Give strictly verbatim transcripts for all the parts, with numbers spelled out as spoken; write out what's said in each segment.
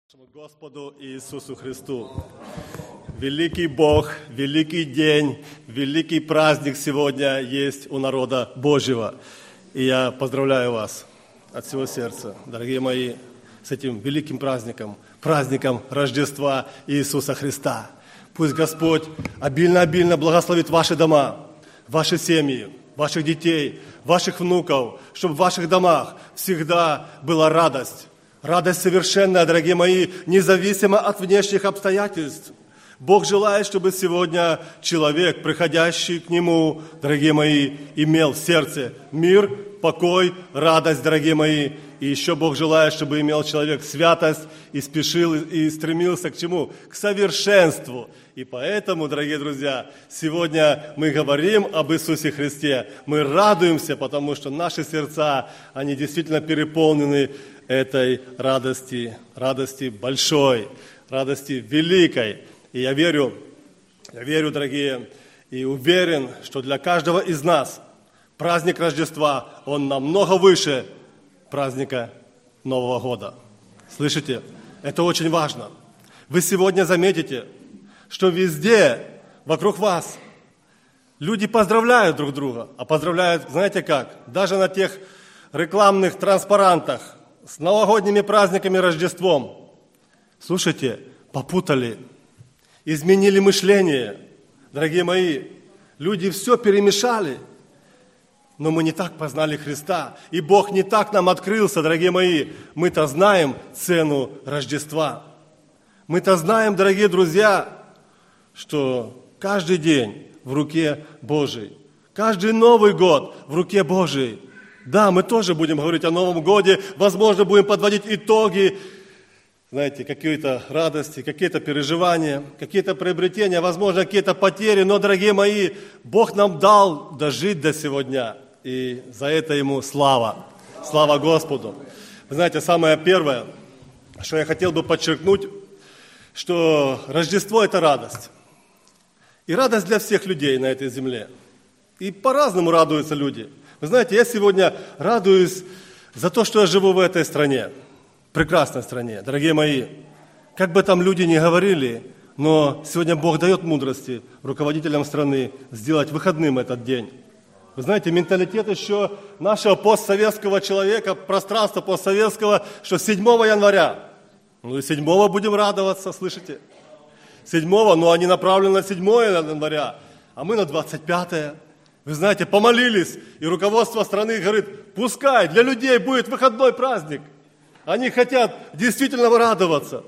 Нашему Господу Иисусу Христу. Великий Бог, великий день, великий праздник сегодня есть у народа Божьего. И я поздравляю вас от всего сердца, дорогие мои, с этим великим праздником, праздником Рождества Иисуса Христа. Пусть Господь обильно-обильно благословит ваши дома, ваши семьи, ваших детей, ваших внуков, чтобы в ваших домах всегда была радость. Радость совершенная, дорогие мои, независимо от внешних обстоятельств. Бог желает, чтобы сегодня человек, приходящий к Нему, дорогие мои, имел в сердце мир, покой, радость, дорогие мои. И еще Бог желает, чтобы имел человек святость и спешил, и стремился к чему? К совершенству. И поэтому, дорогие друзья, сегодня мы говорим об Иисусе Христе. Мы радуемся, потому что наши сердца, они действительно переполнены этой радости, радости большой, радости великой. И я верю, я верю, дорогие, и уверен, что для каждого из нас праздник Рождества, он намного выше праздника Нового года. Слышите? Это очень важно. Вы сегодня заметите, что везде вокруг вас люди поздравляют друг друга. А поздравляют, знаете как? Даже на тех рекламных транспарантах с новогодними праздниками, Рождеством. Слушайте, попутали, изменили мышление. Дорогие мои, люди все перемешали. Но мы не так познали Христа, и Бог не так нам открылся, дорогие мои. Мы-то знаем цену Рождества. Мы-то знаем, дорогие друзья, что каждый день в руке Божией. Каждый Новый год в руке Божией. Да, мы тоже будем говорить о Новом годе, возможно, будем подводить итоги, знаете, какие-то радости, какие-то переживания, какие-то приобретения, возможно, какие-то потери. Но, дорогие мои, Бог нам дал дожить до сегодня, и за это Ему слава. Слава Господу. Вы знаете, самое первое, что я хотел бы подчеркнуть, что Рождество – это радость. И радость для всех людей на этой земле. И по-разному радуются люди. Вы знаете, я сегодня радуюсь за то, что я живу в этой стране, прекрасной стране. Дорогие мои, как бы там люди ни говорили, но сегодня Бог дает мудрости руководителям страны сделать выходным этот день. Вы знаете, менталитет еще нашего постсоветского человека, пространства постсоветского, что седьмого января, ну и седьмого будем радоваться, слышите? седьмого, но они направлены на седьмое января, а мы на двадцать пятое. Вы знаете, помолились, и руководство страны говорит, пускай для людей будет выходной праздник. Они хотят действительно радоваться.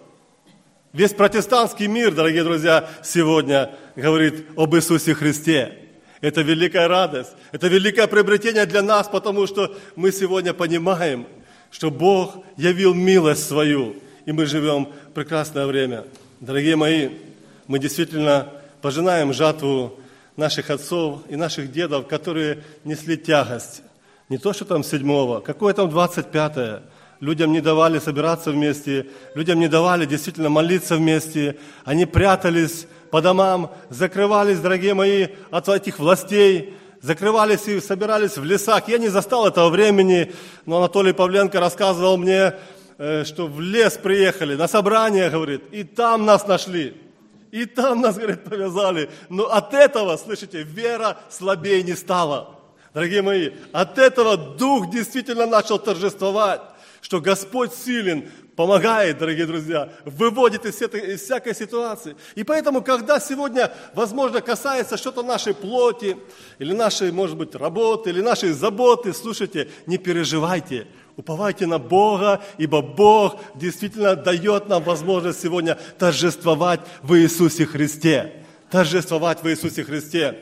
Весь протестантский мир, дорогие друзья, сегодня говорит об Иисусе Христе. Это великая радость, это великое приобретение для нас, потому что мы сегодня понимаем, что Бог явил милость свою, и мы живем в прекрасное время. Дорогие мои, мы действительно пожинаем жатву наших отцов и наших дедов, которые несли тягость. Не то, что там седьмого, какое там двадцать пятое. Людям не давали собираться вместе, людям не давали действительно молиться вместе. Они прятались по домам, закрывались, дорогие мои, от этих властей, закрывались и собирались в лесах. Я не застал этого времени, но Анатолий Павленко рассказывал мне, что в лес приехали, на собрание, говорит, и там нас нашли. И там нас, говорит, повязали. Но от этого, слышите, вера слабее не стала. Дорогие мои, от этого дух действительно начал торжествовать, что Господь силен, помогает, дорогие друзья, выводит из, этой, из всякой ситуации. И поэтому, когда сегодня, возможно, касается что-то нашей плоти, или нашей, может быть, работы, или нашей заботы, слушайте, не переживайте. Уповайте на Бога, ибо Бог действительно дает нам возможность сегодня торжествовать в Иисусе Христе. Торжествовать в Иисусе Христе.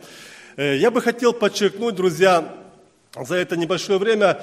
Я бы хотел подчеркнуть, друзья, за это небольшое время,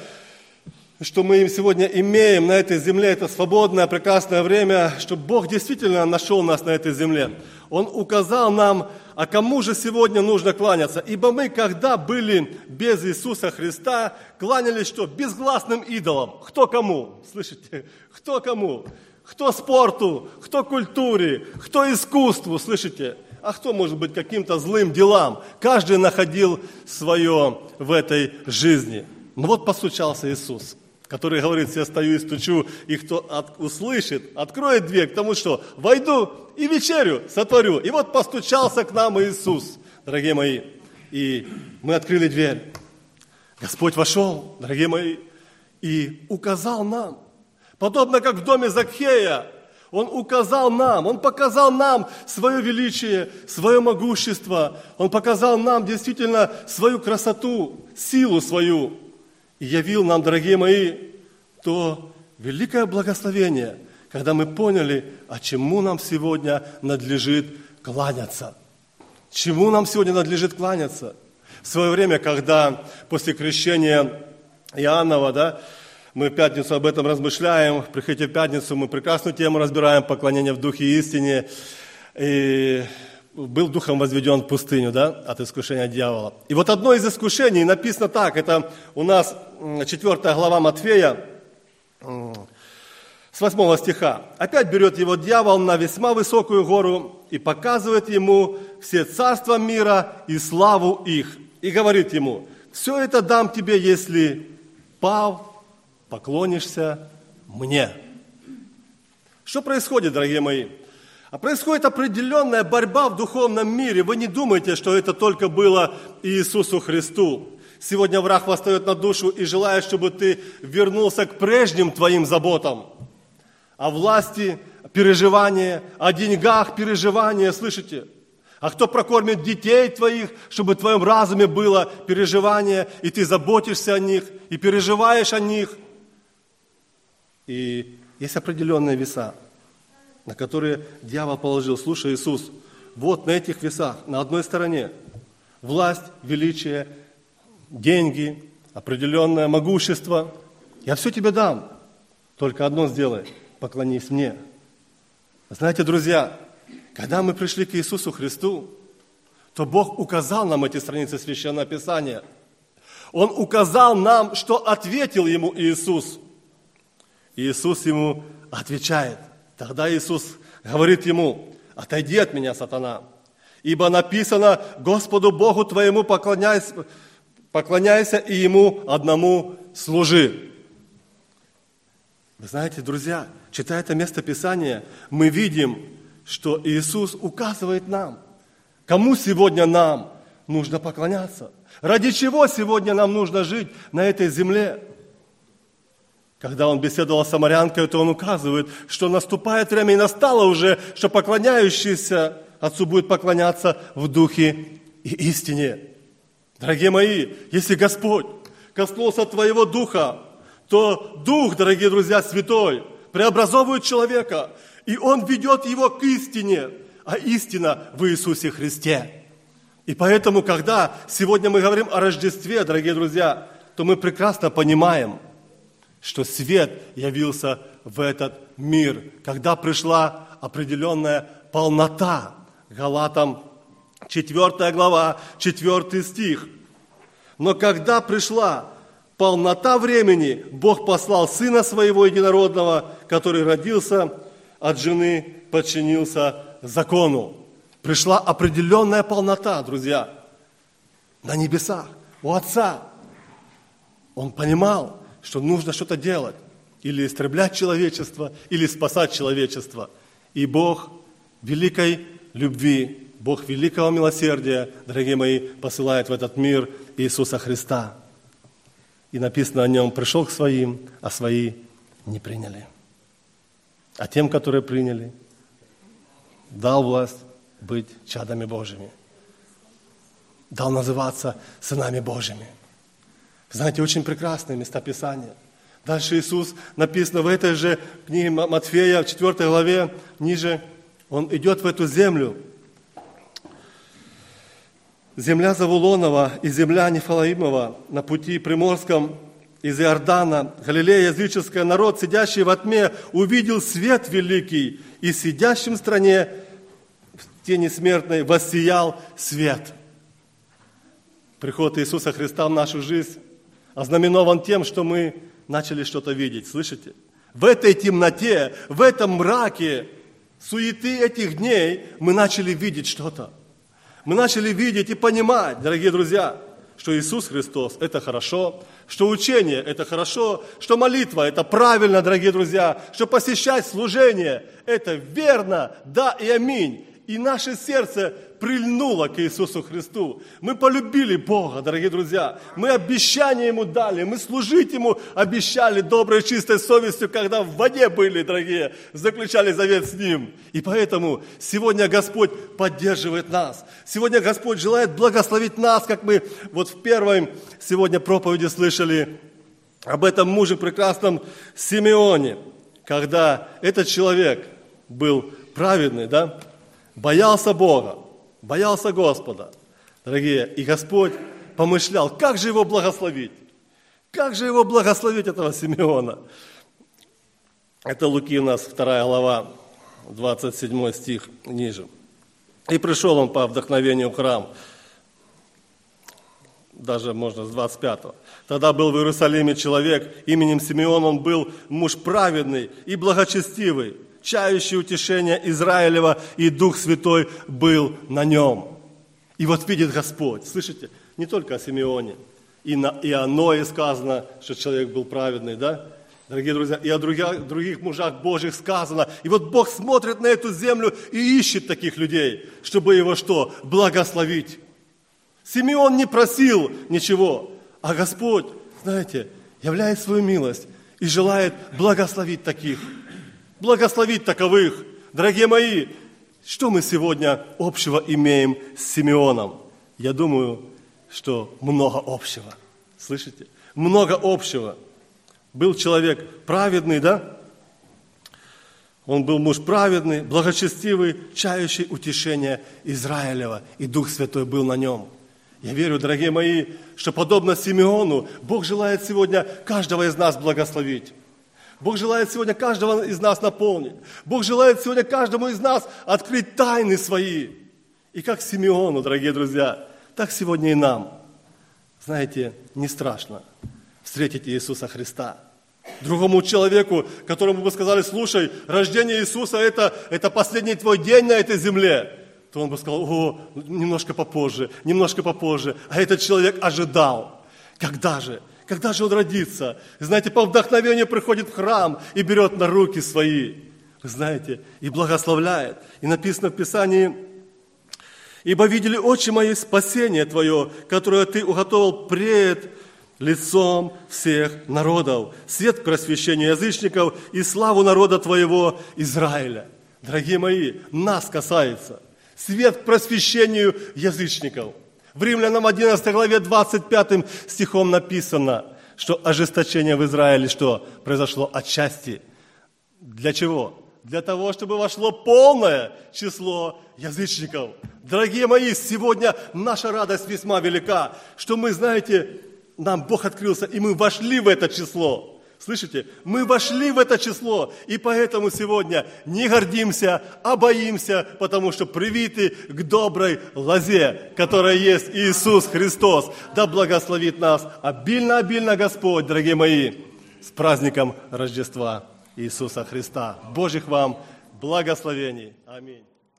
что мы сегодня имеем на этой земле, это свободное, прекрасное время, что Бог действительно нашел нас на этой земле. Он указал нам, а кому же сегодня нужно кланяться. Ибо мы, когда были без Иисуса Христа, кланялись что? Безгласным идолам. Кто кому? Слышите? Кто кому? Кто спорту, кто культуре, кто искусству, слышите? А кто, может быть, каким-то злым делам? Каждый находил свое в этой жизни. Но вот постучался Иисус. который говорит: я стою и стучу, и кто от, услышит, откроет дверь, потому что войду и вечерю сотворю. И вот постучался к нам Иисус, дорогие мои, и мы открыли дверь. Господь вошел, дорогие мои, и указал нам, подобно как в доме Закхея, Он указал нам, Он показал нам свое величие, свое могущество, Он показал нам действительно свою красоту, силу свою, и явил нам, дорогие мои, то великое благословение, когда мы поняли, а чему нам сегодня надлежит кланяться. Чему нам сегодня надлежит кланяться? В свое время, когда после крещения Иоаннова, да, мы в пятницу об этом размышляем, приходите в пятницу, мы прекрасную тему разбираем, поклонение в духе и истине. И был духом возведен в пустыню, да, от искушения дьявола. И вот одно из искушений написано так, это у нас четвёртая глава Матфея, с восьмого стиха. Опять берет его дьявол на весьма высокую гору и показывает ему все царства мира и славу их. И говорит ему: все это дам тебе, если, пав, поклонишься мне. Что происходит, дорогие мои? А происходит определенная борьба в духовном мире. Вы не думайте, что это только было Иисусу Христу. Сегодня враг восстает на душу и желает, чтобы ты вернулся к прежним твоим заботам. О власти, переживания, о деньгах, переживания, слышите? А кто прокормит детей твоих, чтобы в твоем разуме было переживание, и ты заботишься о них, и переживаешь о них. И есть определенные веса, на которые дьявол положил. Слушай, Иисус, вот на этих весах, на одной стороне власть, величие, деньги, определенное могущество. Я все тебе дам, только одно сделай, поклонись мне. Знаете, друзья, когда мы пришли к Иисусу Христу, то Бог указал нам эти страницы Священного Писания. Он указал нам, что ответил ему Иисус. Иисус ему отвечает. Тогда Иисус говорит ему: отойди от меня, сатана, ибо написано: Господу Богу твоему поклоняйся, поклоняйся и Ему одному служи. Вы знаете, друзья, читая это место Писания, мы видим, что Иисус указывает нам, кому сегодня нам нужно поклоняться, ради чего сегодня нам нужно жить на этой земле. Когда Он беседовал с самарянкой, то Он указывает, что наступает время, и настало уже, что поклоняющийся Отцу будет поклоняться в духе и истине. Дорогие мои, если Господь коснулся твоего духа, то Дух, дорогие друзья, Святой, преобразовывает человека, и Он ведет его к истине, а истина в Иисусе Христе. И поэтому, когда сегодня мы говорим о Рождестве, дорогие друзья, то мы прекрасно понимаем, что свет явился в этот мир, когда пришла определенная полнота. Галатам четвёртая глава, четвёртый стих. Но когда пришла полнота времени, Бог послал Сына Своего Единородного, который родился от жены, подчинился закону. Пришла определенная полнота, друзья, на небесах, у Отца. Он понимал, что нужно что-то делать, или истреблять человечество, или спасать человечество. И Бог великой любви, Бог великого милосердия, дорогие мои, посылает в этот мир Иисуса Христа. И написано о Нем: пришел к своим, а свои не приняли. А тем, которые приняли, дал власть быть чадами Божьими. Дал называться сынами Божьими. Знаете, очень прекрасные места Писания. Дальше Иисус, написано в этой же книге Матфея, в четвёртой главе, ниже, Он идет в эту землю. Земля Завулонова и земля Нефалаимова на пути приморском из Иордана, Галилея языческая, народ, сидящий во тьме, увидел свет великий, и сидящим в стране в тени смертной воссиял свет. Приход Иисуса Христа в нашу жизнь ознаменован тем, что мы начали что-то видеть. Слышите? В этой темноте, в этом мраке суеты этих дней мы начали видеть что-то. Мы начали видеть и понимать, дорогие друзья, что Иисус Христос – это хорошо, что учение – это хорошо, что молитва – это правильно, дорогие друзья, что посещать служение – это верно, да и аминь. И наше сердце прильнуло к Иисусу Христу. Мы полюбили Бога, дорогие друзья. Мы обещание Ему дали, мы служить Ему обещали доброй, чистой совестью, когда в воде были, дорогие, заключали завет с Ним. И поэтому сегодня Господь поддерживает нас. Сегодня Господь желает благословить нас, как мы вот в первой сегодня проповеди слышали об этом муже прекрасном Симеоне, когда этот человек был праведный, да, боялся Бога, боялся Господа, дорогие, и Господь помышлял, как же его благословить, как же его благословить, этого Симеона. Это Луки у нас вторая глава, двадцать седьмой стих ниже. И пришел он по вдохновению в храм, даже можно с двадцать пятого. Тогда был в Иерусалиме человек именем Симеон, он был муж праведный и благочестивый, чающий утешение Израилева, и Дух Святой был на нем. И вот видит Господь, слышите, не только о Симеоне, и, на, и о Ное сказано, что человек был праведный, да? Дорогие друзья, и о других, других мужах Божьих сказано. И вот Бог смотрит на эту землю и ищет таких людей, чтобы его что? Благословить. Симеон не просил ничего, а Господь, знаете, являет свою милость и желает благословить таких. Благословить таковых. Дорогие мои, что мы сегодня общего имеем с Симеоном? Я думаю, что много общего. Слышите? Много общего. Был человек праведный, да? Он был муж праведный, благочестивый, чающий утешение Израилева, и Дух Святой был на нем. Я верю, дорогие мои, что подобно Симеону, Бог желает сегодня каждого из нас благословить. Бог желает сегодня каждого из нас наполнить. Бог желает сегодня каждому из нас открыть тайны свои. И как Симеону, дорогие друзья, так сегодня и нам. Знаете, не страшно встретить Иисуса Христа. Другому человеку, которому бы сказали, слушай, рождение Иисуса это, это последний твой день на этой земле, то он бы сказал, о, немножко попозже, немножко попозже. А этот человек ожидал. Когда же? Когда же он родится? Знаете, по вдохновению приходит в храм и берет на руки свои. Вы знаете, и благословляет. И написано в Писании, «Ибо видели очи мои спасение Твое, которое Ты уготовил пред лицом всех народов, свет к просвещению язычников и славу народа Твоего Израиля». Дорогие мои, нас касается. Свет к просвещению язычников. В Римлянам одиннадцатой главе двадцать пятым стихом написано, что ожесточение в Израиле что? Произошло отчасти. Для чего? Для того, чтобы вошло полное число язычников. Дорогие мои, сегодня наша радость весьма велика, что мы, знаете, нам Бог открылся, и мы вошли в это число. Слышите? Мы вошли в это число, и поэтому сегодня не гордимся, а боимся, потому что привиты к доброй лозе, которая есть Иисус Христос. Да благословит нас обильно-обильно Господь, дорогие мои, с праздником Рождества Иисуса Христа. Божьих вам благословений. Аминь.